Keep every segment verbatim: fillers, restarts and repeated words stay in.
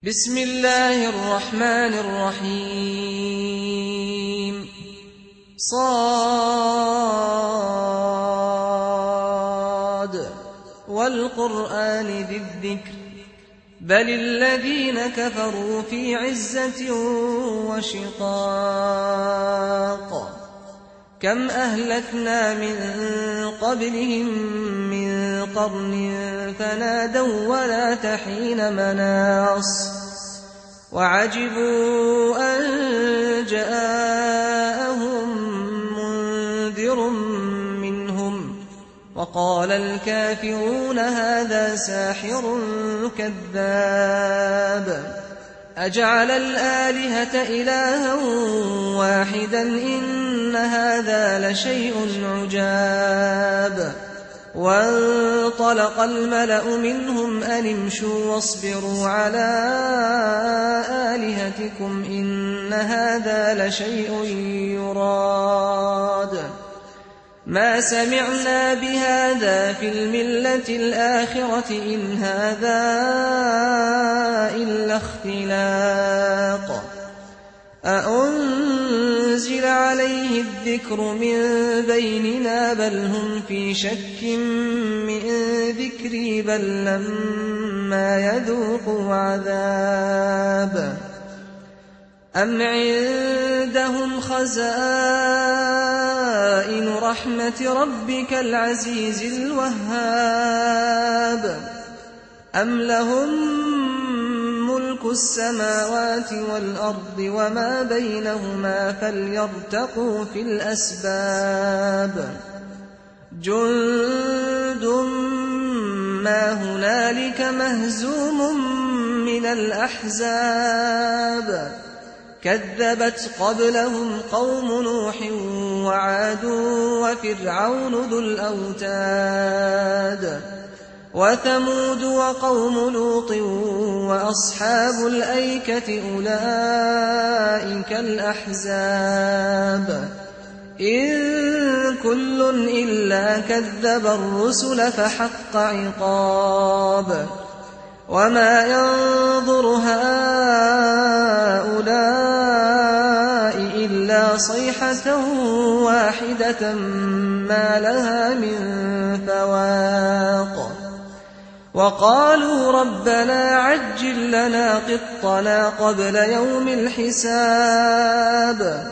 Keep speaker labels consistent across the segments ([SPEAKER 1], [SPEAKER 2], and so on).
[SPEAKER 1] بسم الله الرحمن الرحيم صاد والقرآن ذي الذكر بل الذين كفروا في عزة وشقاق كم أهلكنا من قبلهم من قرن فنادوا ولا تحين مناص وعجبوا أن جاءهم منذر منهم وقال الكافرون هذا ساحر كذاب أجعل الآلهة إلها واحدا إن هذا لشيء عجاب وانطلق الملأ منهم أن امشوا واصبروا على آلهتكم إن هذا لشيء يراد ما سمعنا بهذا في الملة الآخرة إن هذا إلا اختلاق أأنزل عليه الذكر من بيننا بل هم في شك من ذكري بل لما يذوقوا عذاب أم عندهم خزائن رحمة ربك العزيز الوهاب أم لهم ملك السماوات والأرض وما بينهما فليرتقوا في الأسباب جند ما هنالك مهزوم من الأحزاب كذبت قبلهم قوم نوح وعاد وفرعون ذو الأوتاد وثمود وقوم لوط وأصحاب الأيكة أولئك الأحزاب إن كل إلا كذب الرسل فحق عقاب وما ينظر هؤلاء إلا صيحة واحدة ما لها من فواق وقالوا ربنا عجل لنا قطنا قبل يوم الحساب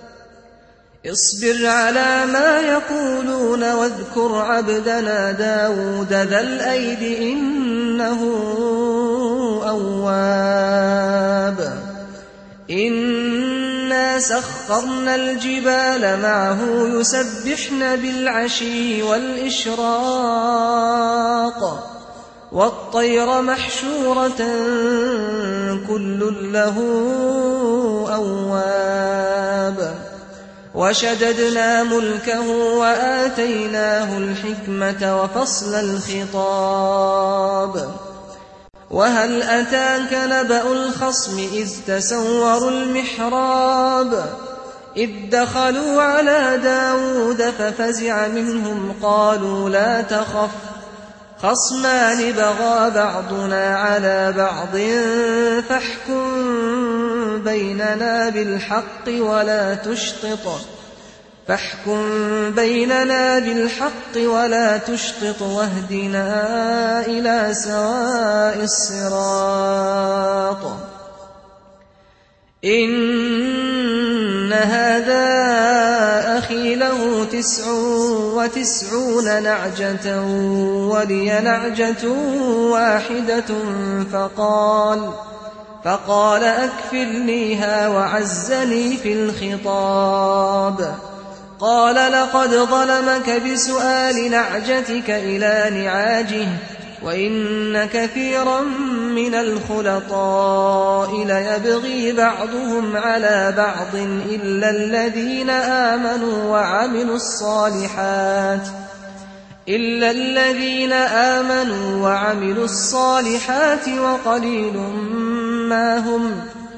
[SPEAKER 1] اصبر على ما يقولون واذكر عبدنا داود ذا الأيد إنه أواب إنا سخرنا الجبال معه يسبحن بالعشي والإشراق والطير محشورة كل له أواب وشددنا ملكه وآتيناه الحكمة وفصل الخطاب وهل أتاك نبأ الخصم إذ تسوروا المحراب إذ دخلوا على داود ففزع منهم قالوا لا تخف خصمان بغى بعضنا على بعض فاحكم بيننا بالحق ولا تشطط فاحكم بيننا بالحق ولا تشطط واهدنا إلى سواء الصراط إن هذا أخي له تسع وتسعون نعجة ولي نعجة واحدة فقال فقال أكفلنيها وعزني في الخطاب قال لقد ظلمك بسؤال نعجتك إلى نعاجه وإن كثيرا من الخلطاء ليبغي بعضهم على بعض إلا الذين آمنوا وعملوا الصالحات إلا الذين آمنوا وعملوا الصالحات وقليل ما هم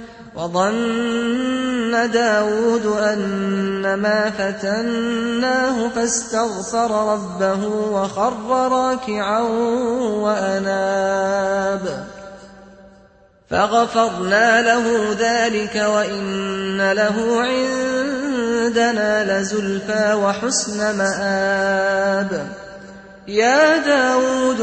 [SPEAKER 1] وظن داود أنما فتناه فاستغفر ربه وخر راكعا وأناب فغفرنا له ذلك وإن له عندنا لزلفى وحسن مآب. يا داود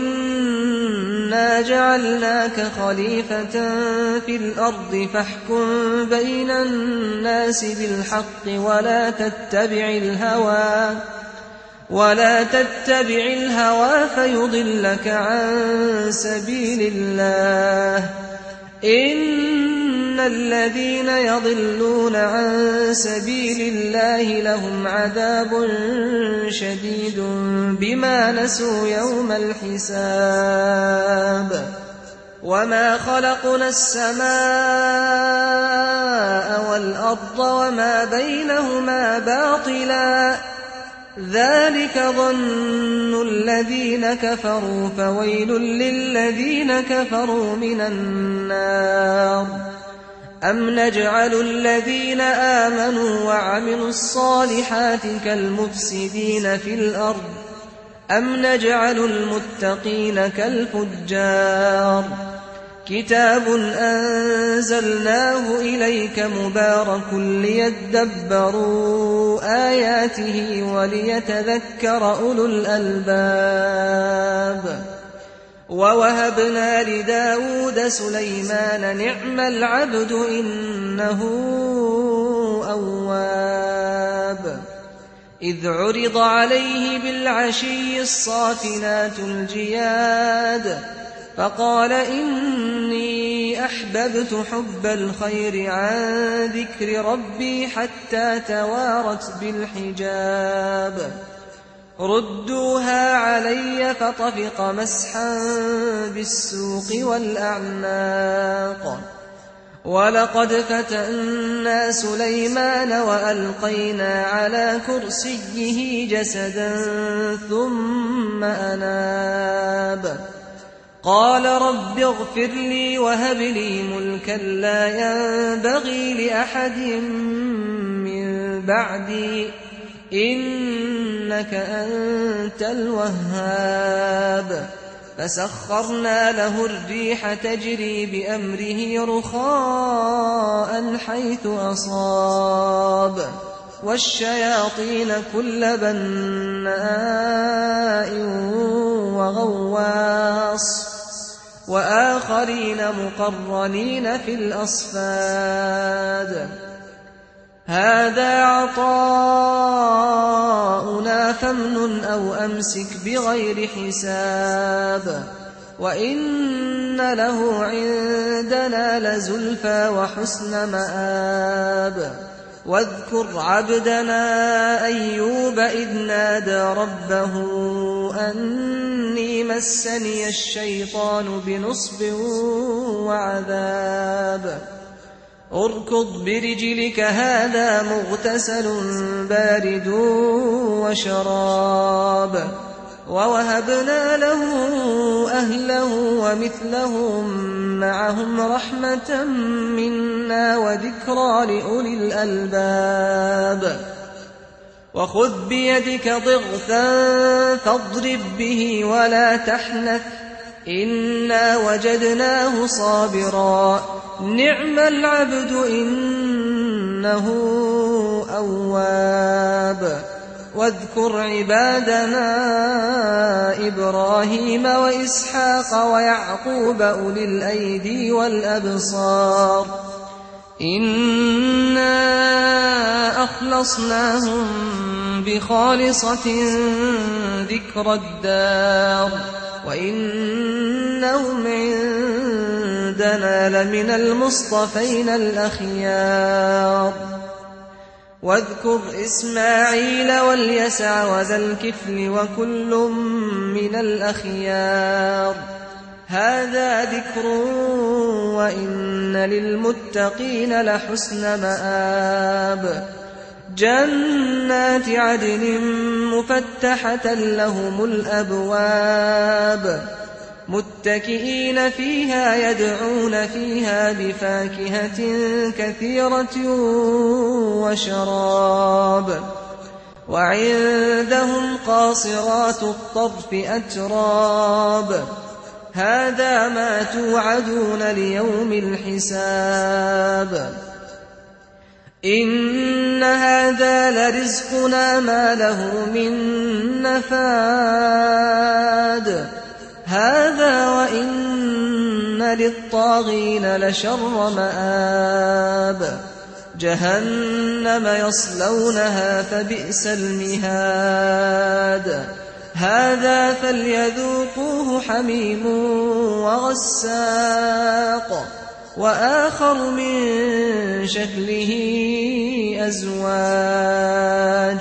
[SPEAKER 1] إنا جعلناك خليفة في الأرض فاحكم بين الناس بالحق ولا تتبع الهوى ولا تتبع الهوى فيضلك عن سبيل الله. إن الذين يضلون عن سبيل الله لهم عذاب شديد بما نسوا يوم الحساب. وما خلقنا السماء والأرض وما بينهما باطلا ذلك ظن الذين كفروا فويل للذين كفروا من النار. أم نجعل الذين آمنوا وعملوا الصالحات كالمفسدين في الأرض أم نجعل المتقين كالفجار. كتاب أنزلناه إليك مبارك ليدبروا آياته وليتذكر أولو الألباب. ووهبنا لداود سليمان نعم العبد إنه أواب. إذ عرض عليه بالعشي الصافنات الجياد فقال إني أحببت حب الخير عن ذكر ربي حتى توارت بالحجاب. ردوها علي فطفق مسحا بالسوق والأعناق. ولقد فتنا سليمان وألقينا على كرسيه جسدا ثم أناب. قال رب اغفر لي وهب لي ملكا لا ينبغي لأحد من بعدي إنك أنت الوهاب. فسخرنا له الريح تجري بأمره رخاء حيث أصاب والشياطين كل بناء وغواص وآخرين مقرنين في الأصفاد. هذا عطاؤنا فامنن أو أمسك بغير حساب. وإن له عندنا لزلفى وحسن مآب. واذكر عبدنا أيوب إذ نادى ربه أني مسني الشيطان بنصب وعذاب. اركض برجلك هذا مغتسل بارد وشراب. ووهبنا له أهله ومثلهم معهم رحمة منا وذكرى لأولي الألباب. وخذ بيدك ضغثا فاضرب به ولا تحنث إنا وجدناه صابرا نعم العبد إنه أواب. واذكر عبادنا إبراهيم وإسحاق ويعقوب أولي الأيدي والأبصار إنا أخلصناهم بخالصة ذكر الدار وإنهم عندنا لمن المصطفين الأخيار. واذكر إسماعيل واليسع وذا الكفل وكل من الأخيار هذا ذكر وإن للمتقين لحسن مآب. جنات عدن مفتحة لهم الأبواب متكئين فيها يدعون فيها بفاكهة كثيرة وشراب. وعندهم قاصرات الطرف أتراب هذا ما توعدون ليوم الحساب إن هذا لرزقنا ما له من نفاد هذا وإن للطاغين لشر مآب جهنم يصلونها فبئس المهاد هذا فليذوقوه حميم وغساق وآخر من شكله أزواج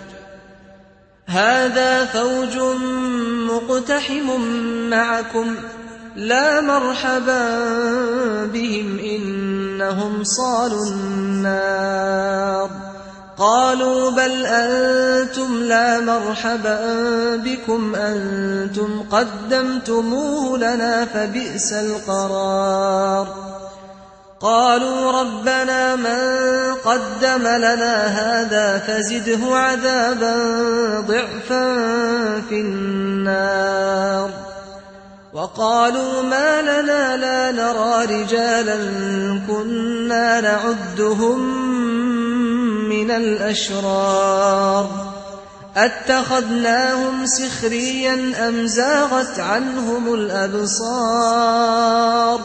[SPEAKER 1] هذا فوج مقتحم معكم لا مرحبا بهم إنهم صالوا النار قالوا بل أنتم لا مرحبا بكم أنتم قدمتموه لنا فبئس القرار قالوا ربنا من قدم لنا هذا فزده عذابا ضعفا في النار وقالوا ما لنا لا نرى رجالا كنا نعدهم من الأشرار أتخذناهم سخريا أم زاغت عنهم الأبصار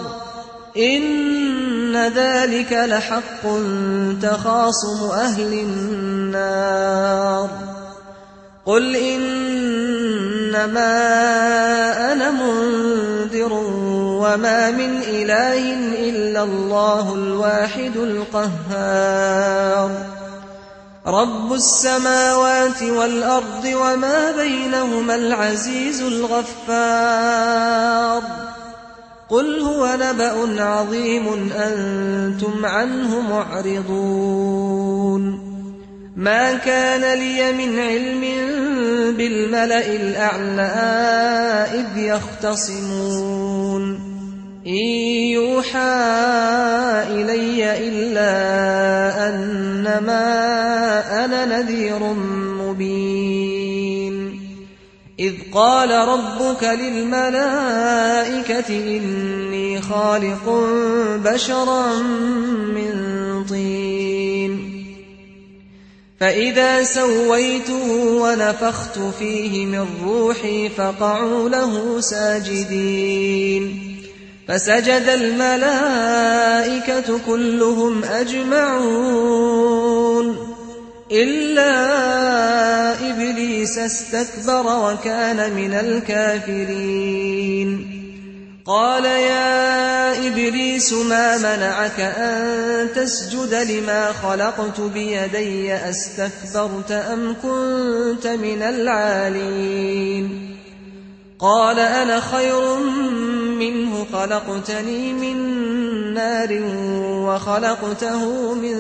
[SPEAKER 1] إن ذلك لحق تخاصم أهل النار قل إنما أنا منذر وما من إله إلا الله الواحد القهار رب السماوات والأرض وما بينهما العزيز الغفار قل هو نبأ عظيم أنتم عنه معرضون ما كان لي من علم بالملأ الأعلى إذ يختصمون إن يوحى إلي إلا أنما أنا نذير مبين إذ قال ربك للملائكة إني خالق بشرا من طين فإذا سويته ونفخت فيه من روحي فقعوا له ساجدين فسجد الملائكة كلهم أجمعون إلا إبليس استكبر وكان من الكافرين قال يا إبليس ما منعك أن تسجد لما خلقت بيدي أستكبرت أم كنت من العالين قال أنا خير منه خلقتني من نار وخلقته من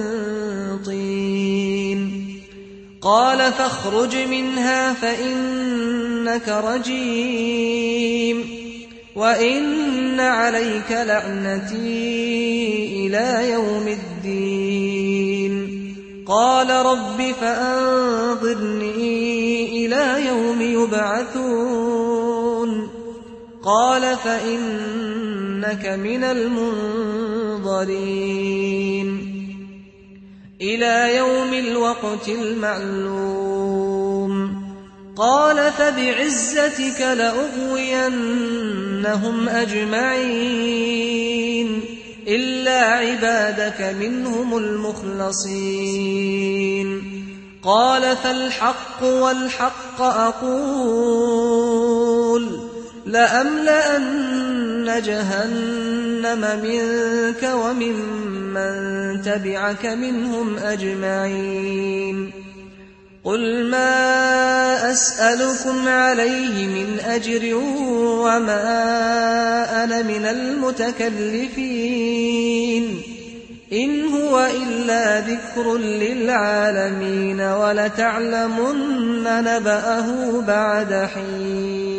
[SPEAKER 1] طين قال فاخرج منها فإنك رجيم وإن عليك لعنتي إلى يوم الدين قال رب فأنظرني إلى يوم يبعثون قال فإنك من المنظرين إلى يوم الوقت المعلوم قال فبعزتك لأغوينهم أجمعين إلا عبادك منهم المخلصين قال فالحق والحق أقول لأملأن جهنم منك وممن تبعك منهم أجمعين قل ما أسألكم عليه من أجر وما أنا من المتكلفين إن هو إلا ذكر للعالمين ولتعلمن نبأه بعد حين